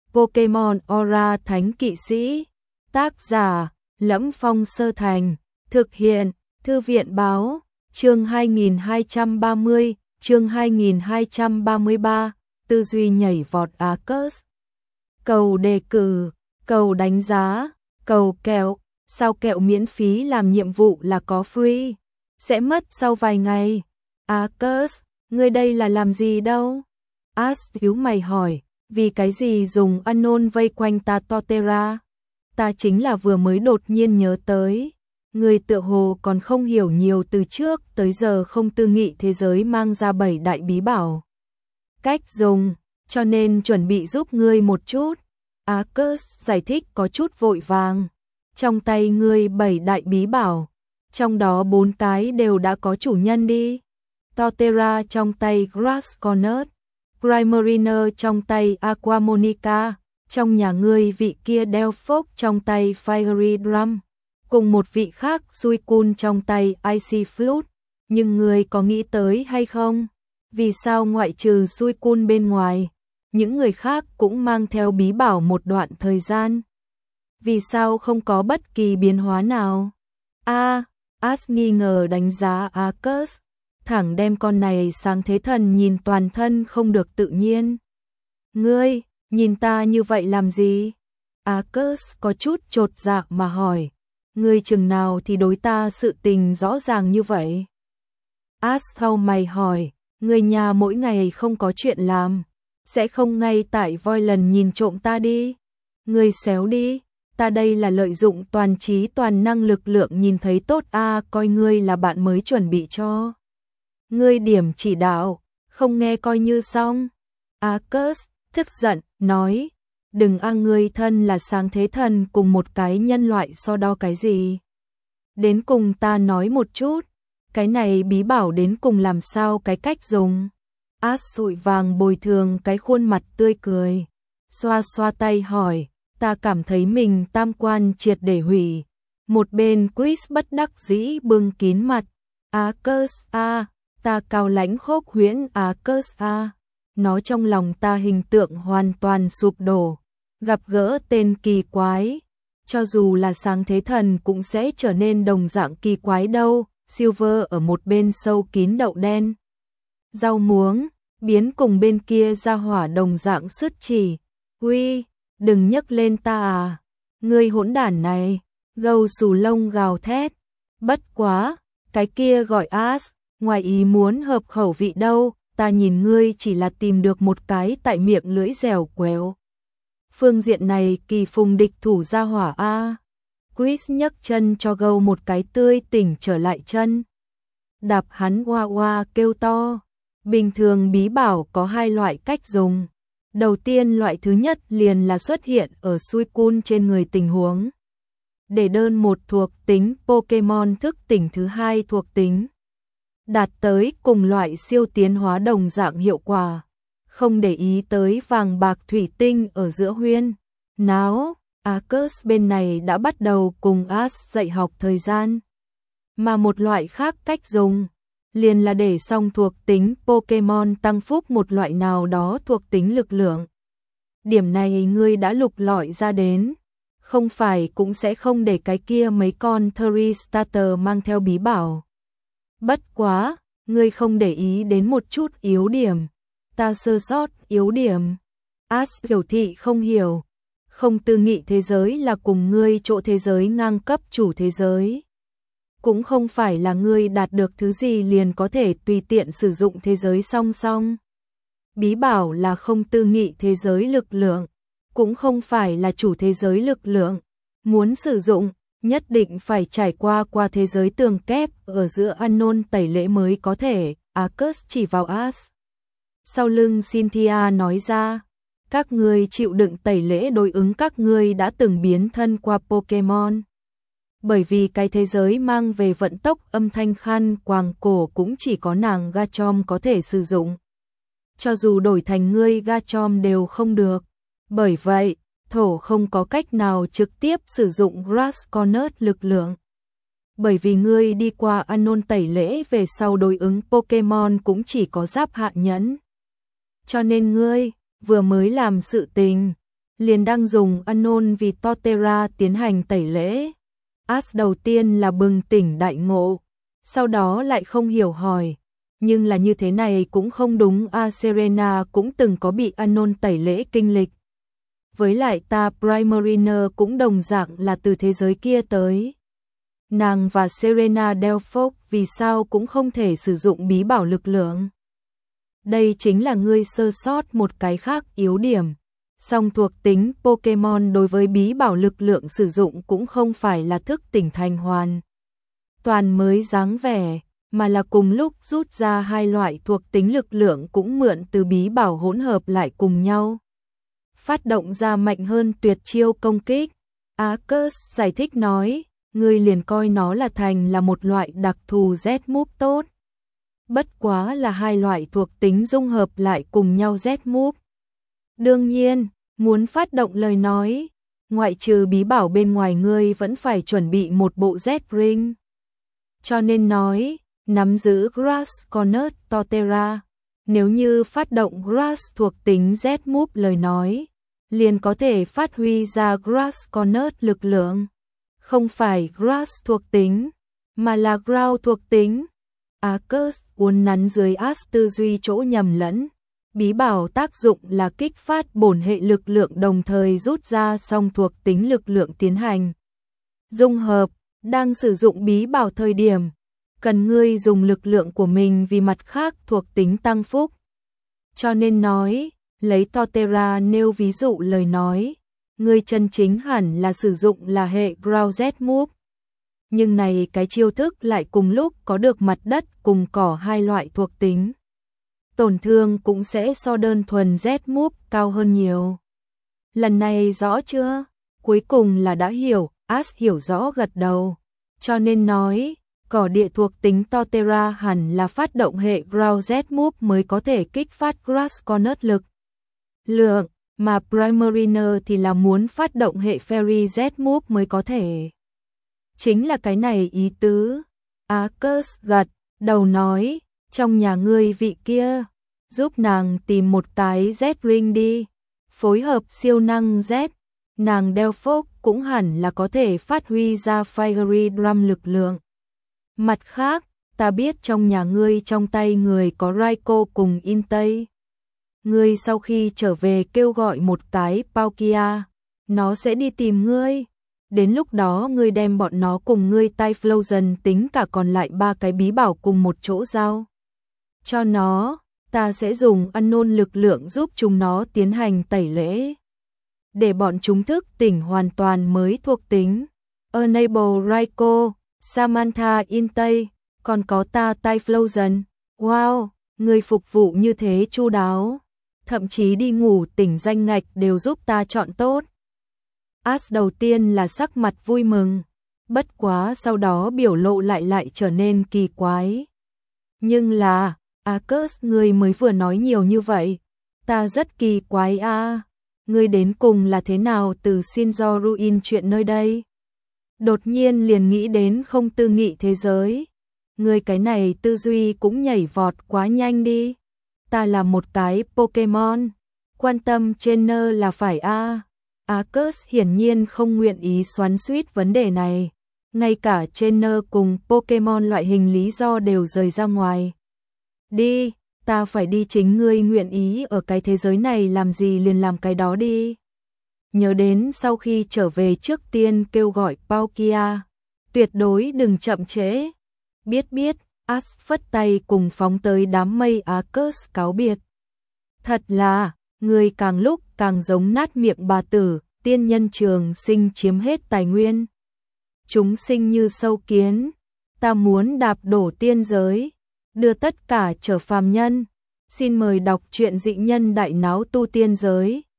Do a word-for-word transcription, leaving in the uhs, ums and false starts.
Pokemon Aura Thánh Kỵ Sĩ. Tác giả: Lẫm Phong Sơ Thành. Thực hiện: Thư viện báo. Chương hai nghìn hai trăm ba mươi, chương hai nghìn hai trăm ba mươi ba, tư duy nhảy vọt Arceus. Cầu đề cử, cầu đánh giá, cầu kẹo, sao kẹo miễn phí làm nhiệm vụ là có free, sẽ mất sau vài ngày. Arceus, ngươi đây là làm gì đâu? Ash nhíu mày hỏi, vì cái gì dùng Unknown vây quanh ta Torterra? Ta chính là vừa mới đột nhiên nhớ tới. Người tựa hồ còn không hiểu nhiều từ trước tới giờ không tư nghị thế giới mang ra bảy đại bí bảo. Cách dùng, cho nên chuẩn bị giúp ngươi một chút. Arceus giải thích có chút vội vàng. Trong tay ngươi bảy đại bí bảo, trong đó bốn cái đều đã có chủ nhân đi. Torterra trong tay Grass Cornet, Primarina trong tay Aquamonica, trong nhà ngươi vị kia Delphox trong tay Fiery Drum, cùng một vị khác Suicune trong tay Icy Flute. Nhưng ngươi có nghĩ tới hay không? Vì sao ngoại trừ Suicune bên ngoài, những người khác cũng mang theo bí bảo một đoạn thời gian? Vì sao không có bất kỳ biến hóa nào? A, à, Ash nghi ngờ đánh giá Arceus, thẳng đem con này sang thế thần nhìn toàn thân không được tự nhiên. Ngươi, nhìn ta như vậy làm gì? Arceus có chút chột dạ mà hỏi. Ngươi chừng nào thì đối ta sự tình rõ ràng như vậy? Ash thau mày hỏi, người nhà mỗi ngày không có chuyện làm, sẽ không ngay tại voi lần nhìn trộm ta đi? Ngươi xéo đi, ta đây là lợi dụng toàn trí toàn năng lực lượng nhìn thấy tốt a, à, coi ngươi là bạn mới chuẩn bị cho. Ngươi điểm chỉ đạo, không nghe coi như xong. Arceus tức giận, nói, đừng a, ngươi thân là sáng thế thần cùng một cái nhân loại so đo cái gì? Đến cùng ta nói một chút, cái này bí bảo đến cùng làm sao cái cách dùng? Ash sụi vàng bồi thường cái khuôn mặt tươi cười, xoa xoa tay hỏi, ta cảm thấy mình tam quan triệt để hủy. Một bên Chris bất đắc dĩ bưng kín mặt, Arceus a, ta cao lãnh khốc huyễn Arceus a, nó trong lòng ta hình tượng hoàn toàn sụp đổ. Gặp gỡ tên kỳ quái, cho dù là sáng thế thần cũng sẽ trở nên đồng dạng kỳ quái đâu. Silver ở một bên sâu kín đậu đen rau muống, biến cùng bên kia ra hỏa đồng dạng sứt chỉ. Uy, đừng nhấc lên ta à, ngươi hỗn đản này. Gâu xù lông gào thét. Bất quá, cái kia gọi Ash, ngoài ý muốn hợp khẩu vị đâu, ta nhìn ngươi chỉ là tìm được một cái tại miệng lưỡi dẻo quẹo. Phương diện này kỳ phùng địch thủ ra hỏa a. Chris nhấc chân cho Gâu một cái tươi tỉnh trở lại chân. Đạp hắn oa oa kêu to. Bình thường bí bảo có hai loại cách dùng. Đầu tiên loại thứ nhất liền là xuất hiện ở Suicune trên người tình huống. Để đơn một thuộc tính Pokemon thức tỉnh thứ hai thuộc tính. Đạt tới cùng loại siêu tiến hóa đồng dạng hiệu quả. Không để ý tới vàng bạc thủy tinh ở giữa huyên. Náo, Arceus bên này đã bắt đầu cùng Ash dạy học thời gian. Mà một loại khác cách dùng, liền là để xong thuộc tính Pokemon tăng phúc một loại nào đó thuộc tính lực lượng. Điểm này ngươi đã lục lọi ra đến, không phải cũng sẽ không để cái kia mấy con Thurry Starter mang theo bí bảo. Bất quá, ngươi không để ý đến một chút yếu điểm. Ta sơ sót yếu điểm. Ash biểu thị không hiểu. Không tư nghị thế giới là cùng ngươi chỗ thế giới ngang cấp chủ thế giới. Cũng không phải là ngươi đạt được thứ gì liền có thể tùy tiện sử dụng thế giới song song. Bí bảo là không tư nghị thế giới lực lượng, cũng không phải là chủ thế giới lực lượng. Muốn sử dụng, nhất định phải trải qua qua thế giới tường kép ở giữa Unknown tẩy lễ mới có thể. Arceus chỉ vào Ash. Sau lưng Cynthia nói ra, các ngươi chịu đựng tẩy lễ đối ứng các ngươi đã từng biến thân qua Pokemon. Bởi vì cái thế giới mang về vận tốc âm thanh khăn quàng cổ cũng chỉ có nàng Garchomp có thể sử dụng. Cho dù đổi thành ngươi Garchomp đều không được. Bởi vậy, thổ không có cách nào trực tiếp sử dụng Grass Cornet lực lượng. Bởi vì ngươi đi qua Unknown tẩy lễ về sau đối ứng Pokemon cũng chỉ có giáp hạ nhẫn. Cho nên ngươi vừa mới làm sự tình liền đang dùng Anon vì Torterra tiến hành tẩy lễ. As đầu tiên là bừng tỉnh đại ngộ, sau đó lại không hiểu hỏi, nhưng là như thế này cũng không đúng, a Serena cũng từng có bị Anon tẩy lễ kinh lịch. Với lại ta Primariner cũng đồng dạng là từ thế giới kia tới. Nàng và Serena Delphos vì sao cũng không thể sử dụng bí bảo lực lượng. Đây chính là ngươi sơ sót một cái khác yếu điểm. Song thuộc tính Pokemon đối với bí bảo lực lượng sử dụng cũng không phải là thức tỉnh thành hoàn toàn mới dáng vẻ, mà là cùng lúc rút ra hai loại thuộc tính lực lượng cũng mượn từ bí bảo hỗn hợp lại cùng nhau. Phát động ra mạnh hơn tuyệt chiêu công kích. Arceus giải thích nói, ngươi liền coi nó là thành là một loại đặc thù Z-move tốt. Bất quá là hai loại thuộc tính dung hợp lại cùng nhau Z-move. Đương nhiên, muốn phát động lời nói, ngoại trừ bí bảo bên ngoài ngươi vẫn phải chuẩn bị một bộ Z-ring. Cho nên nói, nắm giữ Grass Cornet Torterra, nếu như phát động Grass thuộc tính Z-move lời nói, liền có thể phát huy ra Grass Cornet lực lượng. Không phải Grass thuộc tính, mà là Ground thuộc tính. Arceus uốn nắn dưới As tư duy chỗ nhầm lẫn. Bí bảo tác dụng là kích phát bổn hệ lực lượng đồng thời rút ra song thuộc tính lực lượng tiến hành dung hợp. Đang sử dụng bí bảo thời điểm, cần ngươi dùng lực lượng của mình vì mặt khác thuộc tính tăng phúc. Cho nên nói, lấy Torterra nêu ví dụ lời nói, ngươi chân chính hẳn là sử dụng là hệ Ground Z-move. Nhưng này cái chiêu thức lại cùng lúc có được mặt đất cùng cỏ hai loại thuộc tính. Tổn thương cũng sẽ so đơn thuần Z-move cao hơn nhiều. Lần này rõ chưa? Cuối cùng là đã hiểu, As hiểu rõ gật đầu. Cho nên nói, cỏ địa thuộc tính Torterra hẳn là phát động hệ Ground Z-move mới có thể kích phát Grass Cornet lực lượng, mà Primariner thì là muốn phát động hệ Fairy Z-move mới có thể. Chính là cái này ý tứ. Arceus gật đầu nói, trong nhà ngươi vị kia, giúp nàng tìm một cái Z-ring đi, phối hợp siêu năng Z, nàng Delphos cũng hẳn là có thể phát huy ra Fiery Drum lực lượng. Mặt khác, ta biết trong nhà ngươi trong tay người có Raikou cùng Entei. Ngươi sau khi trở về kêu gọi một cái Palkia, nó sẽ đi tìm ngươi. Đến lúc đó ngươi đem bọn nó cùng ngươi Typhlosion tính cả còn lại ba cái bí bảo cùng một chỗ giao cho nó, ta sẽ dùng Unknown lực lượng giúp chúng nó tiến hành tẩy lễ. Để bọn chúng thức tỉnh hoàn toàn mới thuộc tính. Enable Raikou, Samantha Entei, còn có ta Typhlosion. Wow, người phục vụ như thế chu đáo. Thậm chí đi ngủ tỉnh danh ngạch đều giúp ta chọn tốt. As đầu tiên là sắc mặt vui mừng, bất quá sau đó biểu lộ lại lại trở nên kỳ quái. Nhưng là, Arceus ngươi mới vừa nói nhiều như vậy, ta rất kỳ quái a. À. Ngươi đến cùng là thế nào từ Shinzo Ruin chuyện nơi đây? Đột nhiên liền nghĩ đến không tư nghị thế giới. Ngươi cái này tư duy cũng nhảy vọt quá nhanh đi. Ta là một cái Pokemon, quan tâm trainer là phải a. À. Arceus hiển nhiên không nguyện ý xoắn xuýt vấn đề này. Ngay cả trainer cùng Pokemon loại hình lý do đều rời ra ngoài. Đi, ta phải đi, chính ngươi nguyện ý ở cái thế giới này làm gì liền làm cái đó đi. Nhớ đến sau khi trở về trước tiên kêu gọi Palkia, tuyệt đối đừng chậm trễ. Biết biết, As phất tay cùng phóng tới đám mây. Arceus cáo biệt. Thật là, người càng lúc càng giống nát miệng bà tử, tiên nhân trường sinh chiếm hết tài nguyên. Chúng sinh như sâu kiến, ta muốn đạp đổ tiên giới, đưa tất cả trở phàm nhân. Xin mời đọc truyện Dị Nhân Đại Náo Tu Tiên Giới.